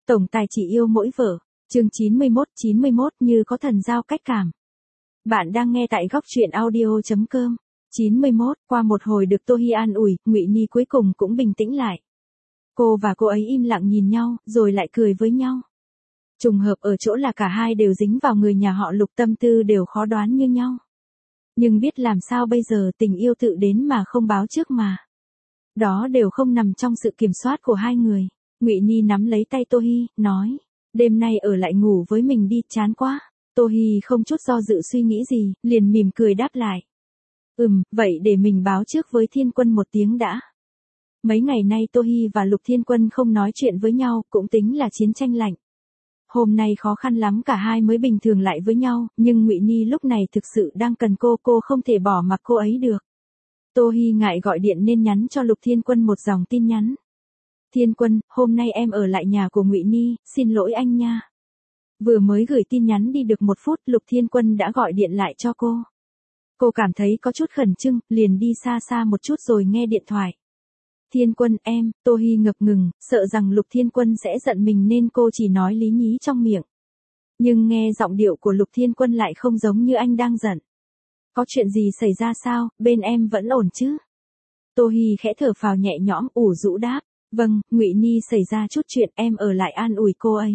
Tổng tài chỉ yêu mỗi vợ. Chương 91 như có thần giao cách cảm. Bạn đang nghe tại góc truyện audio.com. 91, qua một hồi được Tô Hi an ủi, Ngụy Ni cuối cùng cũng bình tĩnh lại. Cô và cô ấy im lặng nhìn nhau, rồi lại cười với nhau. Trùng hợp ở chỗ là cả hai đều dính vào người nhà họ Lục, tâm tư đều khó đoán như nhau. Nhưng biết làm sao bây giờ, tình yêu tự đến mà không báo trước mà. Đó đều không nằm trong sự kiểm soát của hai người. Ngụy Ni nắm lấy tay Tô Hi, nói, đêm nay ở lại ngủ với mình đi, chán quá. Tô Hi không chút do dự suy nghĩ gì, liền mỉm cười đáp lại. Vậy để mình báo trước với Thiên Quân một tiếng đã. Mấy ngày nay Tô Hi và Lục Thiên Quân không nói chuyện với nhau, cũng tính là chiến tranh lạnh. Hôm nay khó khăn lắm cả hai mới bình thường lại với nhau, nhưng Ngụy Ni lúc này thực sự đang cần cô không thể bỏ mặc cô ấy được. Tô Hi ngại gọi điện nên nhắn cho Lục Thiên Quân một dòng tin nhắn. Thiên Quân, hôm nay em ở lại nhà của Ngụy Ni, xin lỗi anh nha. Vừa mới gửi tin nhắn đi được 1 phút, Lục Thiên Quân đã gọi điện lại cho cô. Cô cảm thấy có chút khẩn trương, liền đi xa xa một chút rồi nghe điện thoại. Thiên Quân, em. Tô Hi ngập ngừng, sợ rằng Lục Thiên Quân sẽ giận mình nên cô chỉ nói lý nhí trong miệng. Nhưng nghe giọng điệu của Lục Thiên Quân lại không giống như anh đang giận. Có chuyện gì xảy ra sao, bên em vẫn ổn chứ? Tô Hi khẽ thở phào nhẹ nhõm, ủ rũ đáp. Vâng, Ngụy Ni xảy ra chút chuyện, em ở lại an ủi cô ấy.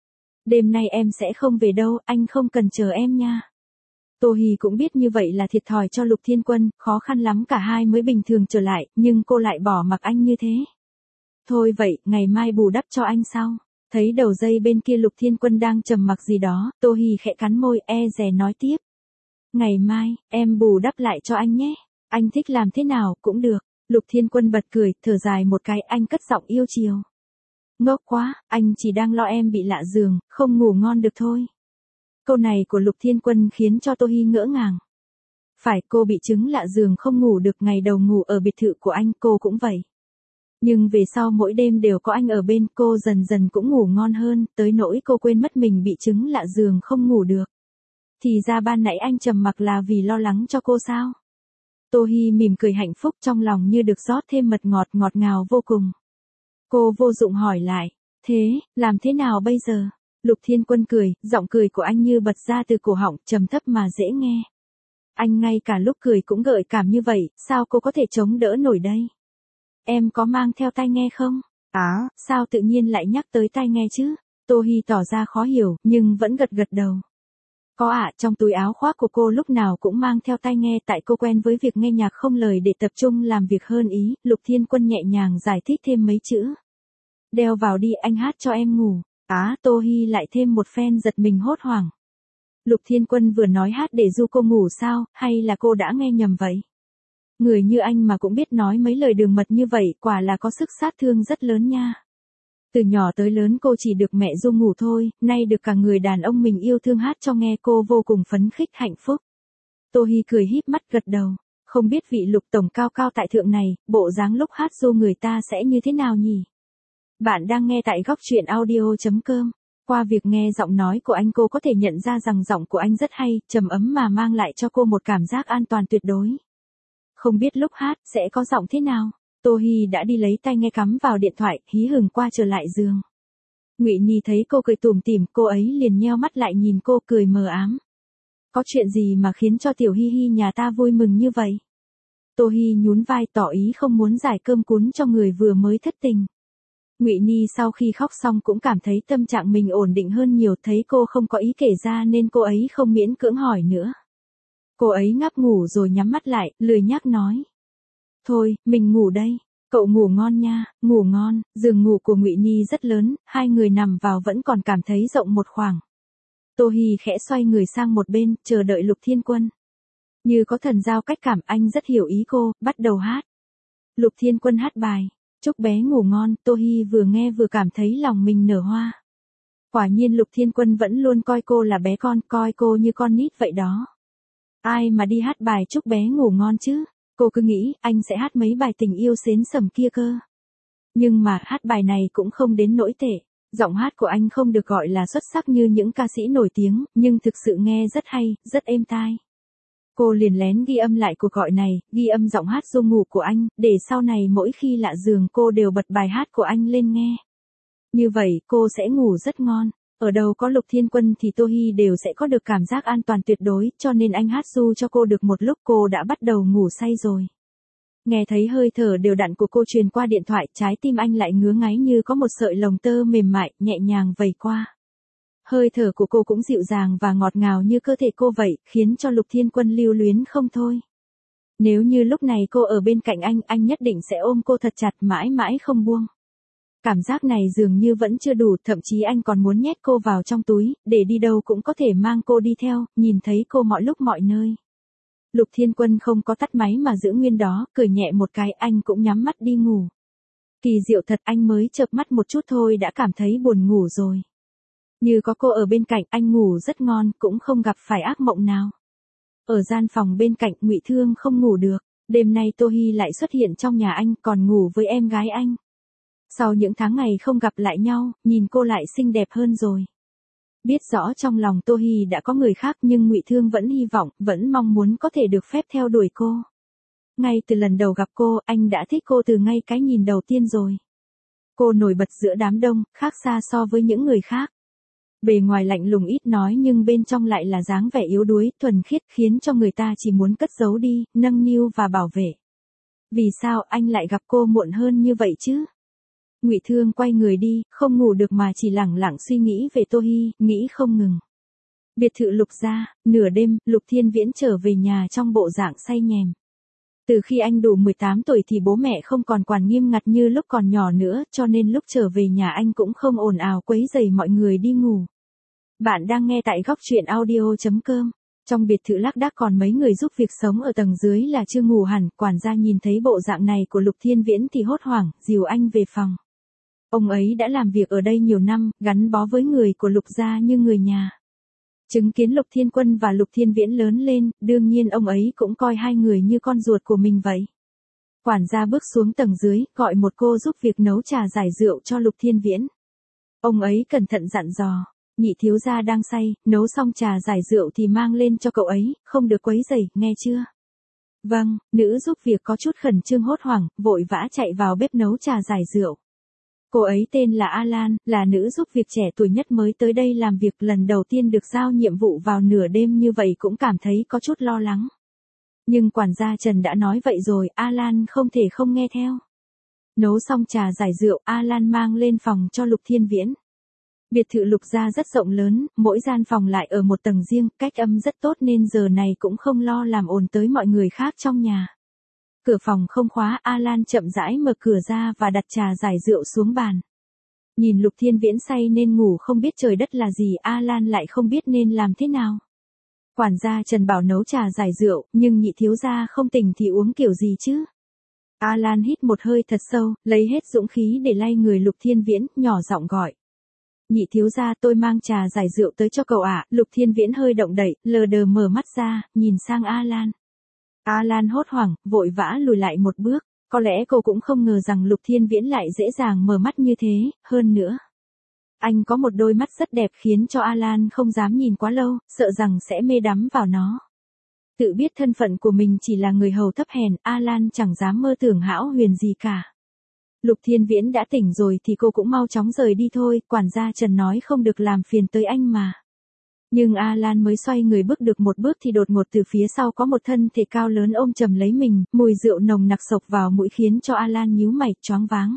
Đêm nay em sẽ không về đâu, anh không cần chờ em nha. Tô Hi cũng biết như vậy là thiệt thòi cho Lục Thiên Quân, khó khăn lắm cả hai mới bình thường trở lại, nhưng cô lại bỏ mặc anh như thế. Thôi vậy, ngày mai bù đắp cho anh sau. Thấy đầu dây bên kia Lục Thiên Quân đang trầm mặc gì đó, Tô Hi khẽ cắn môi, dè nói tiếp. Ngày mai, em bù đắp lại cho anh nhé. Anh thích làm thế nào cũng được. Lục Thiên Quân bật cười, thở dài một cái, anh cất giọng yêu chiều. Ngốc quá, anh chỉ đang lo em bị lạ giường, không ngủ ngon được thôi. Câu này của Lục Thiên Quân khiến cho Tô Hi ngỡ ngàng. Phải, cô bị chứng lạ giường không ngủ được, ngày đầu ngủ ở biệt thự của anh cô cũng vậy. Nhưng về sau mỗi đêm đều có anh ở bên, cô dần dần cũng ngủ ngon hơn, tới nỗi cô quên mất mình bị chứng lạ giường không ngủ được. Thì ra ban nãy anh trầm mặc là vì lo lắng cho cô sao? Tô Hi mỉm cười hạnh phúc, trong lòng như được rót thêm mật ngọt, ngọt ngào vô cùng. Cô vô dụng hỏi lại, thế, làm thế nào bây giờ? Lục Thiên Quân cười, giọng cười của anh như bật ra từ cổ họng, trầm thấp mà dễ nghe. Anh ngay cả lúc cười cũng gợi cảm như vậy, sao cô có thể chống đỡ nổi đây? Em có mang theo tai nghe không? Sao tự nhiên lại nhắc tới tai nghe chứ? Tô Hi tỏ ra khó hiểu, nhưng vẫn gật gật đầu. Có trong túi áo khoác của cô lúc nào cũng mang theo tai nghe, tại cô quen với việc nghe nhạc không lời để tập trung làm việc hơn ý. Lục Thiên Quân nhẹ nhàng giải thích thêm mấy chữ. Đeo vào đi, anh hát cho em ngủ. Tô Hi lại thêm một phen giật mình hốt hoảng. Lục Thiên Quân vừa nói hát để du cô ngủ sao, hay là cô đã nghe nhầm vậy? Người như anh mà cũng biết nói mấy lời đường mật như vậy, quả là có sức sát thương rất lớn nha. Từ nhỏ tới lớn cô chỉ được mẹ du ngủ thôi, nay được cả người đàn ông mình yêu thương hát cho nghe, cô vô cùng phấn khích hạnh phúc. Tô Hi cười híp mắt gật đầu, không biết vị Lục tổng cao cao tại thượng này, bộ dáng lúc hát du người ta sẽ như thế nào nhỉ? Bạn đang nghe tại góc truyện audio.com. Qua việc nghe giọng nói của anh, cô có thể nhận ra rằng giọng của anh rất hay, trầm ấm mà mang lại cho cô một cảm giác an toàn tuyệt đối. Không biết lúc hát sẽ có giọng thế nào? Tô Hi đã đi lấy tai nghe cắm vào điện thoại, hí hửng qua trở lại giường. Ngụy Ni thấy cô cười tủm tỉm, cô ấy liền nheo mắt lại nhìn cô, cười mờ ám. Có chuyện gì mà khiến cho tiểu Hi Hi nhà ta vui mừng như vậy? Tô Hi nhún vai tỏ ý không muốn giải cơm cuốn cho người vừa mới thất tình. Ngụy Ni sau khi khóc xong cũng cảm thấy tâm trạng mình ổn định hơn nhiều, thấy cô không có ý kể ra nên cô ấy không miễn cưỡng hỏi nữa. Cô ấy ngáp ngủ rồi nhắm mắt lại, lười nhác nói. Thôi, mình ngủ đây. Cậu ngủ ngon nha, ngủ ngon. Giường ngủ của Ngụy Ni rất lớn, hai người nằm vào vẫn còn cảm thấy rộng một khoảng. Tô Hi khẽ xoay người sang một bên, chờ đợi Lục Thiên Quân. Như có thần giao cách cảm, anh rất hiểu ý cô, bắt đầu hát. Lục Thiên Quân hát bài Chúc bé ngủ ngon, Tô Hi vừa nghe vừa cảm thấy lòng mình nở hoa. Quả nhiên Lục Thiên Quân vẫn luôn coi cô là bé con, coi cô như con nít vậy đó. Ai mà đi hát bài chúc bé ngủ ngon chứ? Cô cứ nghĩ anh sẽ hát mấy bài tình yêu xến sẩm kia cơ. Nhưng mà hát bài này cũng không đến nỗi tệ. Giọng hát của anh không được gọi là xuất sắc như những ca sĩ nổi tiếng, nhưng thực sự nghe rất hay, rất êm tai. Cô liền lén ghi âm lại cuộc gọi này, ghi âm giọng hát du ngủ của anh, để sau này mỗi khi lạ giường cô đều bật bài hát của anh lên nghe. Như vậy cô sẽ ngủ rất ngon. Ở đâu có Lục Thiên Quân thì Tô Hi đều sẽ có được cảm giác an toàn tuyệt đối, cho nên anh hát ru cho cô được một lúc cô đã bắt đầu ngủ say rồi. Nghe thấy hơi thở đều đặn của cô truyền qua điện thoại, trái tim anh lại ngứa ngáy như có một sợi lồng tơ mềm mại, nhẹ nhàng vầy qua. Hơi thở của cô cũng dịu dàng và ngọt ngào như cơ thể cô vậy, khiến cho Lục Thiên Quân lưu luyến không thôi. Nếu như lúc này cô ở bên cạnh anh nhất định sẽ ôm cô thật chặt mãi mãi không buông. Cảm giác này dường như vẫn chưa đủ, thậm chí anh còn muốn nhét cô vào trong túi, để đi đâu cũng có thể mang cô đi theo, nhìn thấy cô mọi lúc mọi nơi. Lục Thiên Quân không có tắt máy mà giữ nguyên đó, cười nhẹ một cái anh cũng nhắm mắt đi ngủ. Kỳ diệu thật, anh mới chợp mắt một chút thôi đã cảm thấy buồn ngủ rồi. Như có cô ở bên cạnh anh ngủ rất ngon, cũng không gặp phải ác mộng nào. Ở gian phòng bên cạnh Ngụy Thương không ngủ được, đêm nay Tô Hi lại xuất hiện trong nhà anh còn ngủ với em gái anh. Sau những tháng ngày không gặp lại nhau, nhìn cô lại xinh đẹp hơn rồi. Biết rõ trong lòng Tô Hi đã có người khác nhưng Ngụy Thương vẫn hy vọng, vẫn mong muốn có thể được phép theo đuổi cô. Ngay từ lần đầu gặp cô, anh đã thích cô từ ngay cái nhìn đầu tiên rồi. Cô nổi bật giữa đám đông, khác xa so với những người khác. Bề ngoài lạnh lùng ít nói nhưng bên trong lại là dáng vẻ yếu đuối, thuần khiết khiến cho người ta chỉ muốn cất giấu đi, nâng niu và bảo vệ. Vì sao anh lại gặp cô muộn hơn như vậy chứ? Ngụy Thương quay người đi, không ngủ được mà chỉ lẳng lặng suy nghĩ về Tô Hi, nghĩ không ngừng. Biệt thự Lục gia, nửa đêm, Lục Thiên Viễn trở về nhà trong bộ dạng say nhèm. Từ khi anh đủ 18 tuổi thì bố mẹ không còn quản nghiêm ngặt như lúc còn nhỏ nữa, cho nên lúc trở về nhà anh cũng không ồn ào quấy rầy mọi người đi ngủ. Bạn đang nghe tại góc truyện audio.com. Trong biệt thự lác đác còn mấy người giúp việc sống ở tầng dưới là chưa ngủ hẳn, quản gia nhìn thấy bộ dạng này của Lục Thiên Viễn thì hốt hoảng, dìu anh về phòng. Ông ấy đã làm việc ở đây nhiều năm, gắn bó với người của Lục gia như người nhà. Chứng kiến Lục Thiên Quân và Lục Thiên Viễn lớn lên, đương nhiên ông ấy cũng coi hai người như con ruột của mình vậy. Quản gia bước xuống tầng dưới, gọi một cô giúp việc nấu trà giải rượu cho Lục Thiên Viễn. Ông ấy cẩn thận dặn dò, nhị thiếu gia đang say, nấu xong trà giải rượu thì mang lên cho cậu ấy, không được quấy rầy, nghe chưa? Vâng, nữ giúp việc có chút khẩn trương hốt hoảng, vội vã chạy vào bếp nấu trà giải rượu. Cô ấy tên là Alan, là nữ giúp việc trẻ tuổi nhất mới tới đây làm việc, lần đầu tiên được giao nhiệm vụ vào nửa đêm như vậy cũng cảm thấy có chút lo lắng. Nhưng quản gia Trần đã nói vậy rồi, Alan không thể không nghe theo. Nấu xong trà giải rượu, Alan mang lên phòng cho Lục Thiên Viễn. Biệt thự Lục gia rất rộng lớn, mỗi gian phòng lại ở một tầng riêng, cách âm rất tốt nên giờ này cũng không lo làm ồn tới mọi người khác trong nhà. Cửa phòng không khóa, Alan chậm rãi mở cửa ra và đặt trà giải rượu xuống bàn. Nhìn Lục Thiên Viễn say nên ngủ không biết trời đất là gì, Alan lại không biết nên làm thế nào. Quản gia Trần bảo nấu trà giải rượu, nhưng nhị thiếu gia không tỉnh thì uống kiểu gì chứ? Alan hít một hơi thật sâu, lấy hết dũng khí để lay người Lục Thiên Viễn, nhỏ giọng gọi. Nhị thiếu gia, tôi mang trà giải rượu tới cho cậu ạ. Lục Thiên Viễn hơi động đậy, lờ đờ mở mắt ra, nhìn sang Alan. Alan hốt hoảng, vội vã lùi lại một bước, có lẽ cô cũng không ngờ rằng Lục Thiên Viễn lại dễ dàng mở mắt như thế, hơn nữa. Anh có một đôi mắt rất đẹp khiến cho Alan không dám nhìn quá lâu, sợ rằng sẽ mê đắm vào nó. Tự biết thân phận của mình chỉ là người hầu thấp hèn, Alan chẳng dám mơ tưởng hão huyền gì cả. Lục Thiên Viễn đã tỉnh rồi thì cô cũng mau chóng rời đi thôi, quản gia Trần nói không được làm phiền tới anh mà. Nhưng Alan mới xoay người bước được một bước thì đột ngột từ phía sau có một thân thể cao lớn ôm chầm lấy mình, mùi rượu nồng nặc xộc vào mũi khiến cho Alan nhíu mày, choáng váng.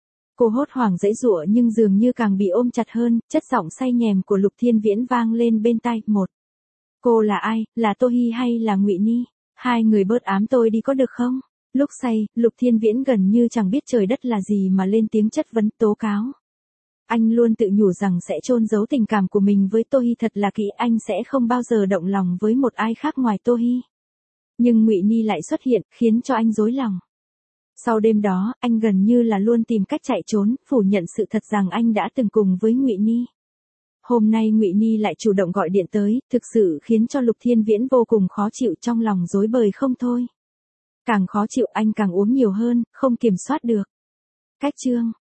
Cô hốt hoảng giãy giụa nhưng dường như càng bị ôm chặt hơn, chất giọng say nhèm của Lục Thiên Viễn vang lên bên tai. Một. Cô là ai, là Tô Hi hay là Ngụy Ni? Hai người bớt ám tôi đi có được không? Lúc say, Lục Thiên Viễn gần như chẳng biết trời đất là gì mà lên tiếng chất vấn tố cáo. Anh luôn tự nhủ rằng sẽ chôn giấu tình cảm của mình với Tô Hi thật là kỹ, anh sẽ không bao giờ động lòng với một ai khác ngoài Tô Hi. Nhưng Ngụy Ni lại xuất hiện, khiến cho anh rối lòng. Sau đêm đó, anh gần như là luôn tìm cách chạy trốn, phủ nhận sự thật rằng anh đã từng cùng với Ngụy Ni. Hôm nay Ngụy Ni lại chủ động gọi điện tới, thực sự khiến cho Lục Thiên Viễn vô cùng khó chịu, trong lòng rối bời không thôi. Càng khó chịu anh càng uống nhiều hơn, không kiểm soát được. Cách chương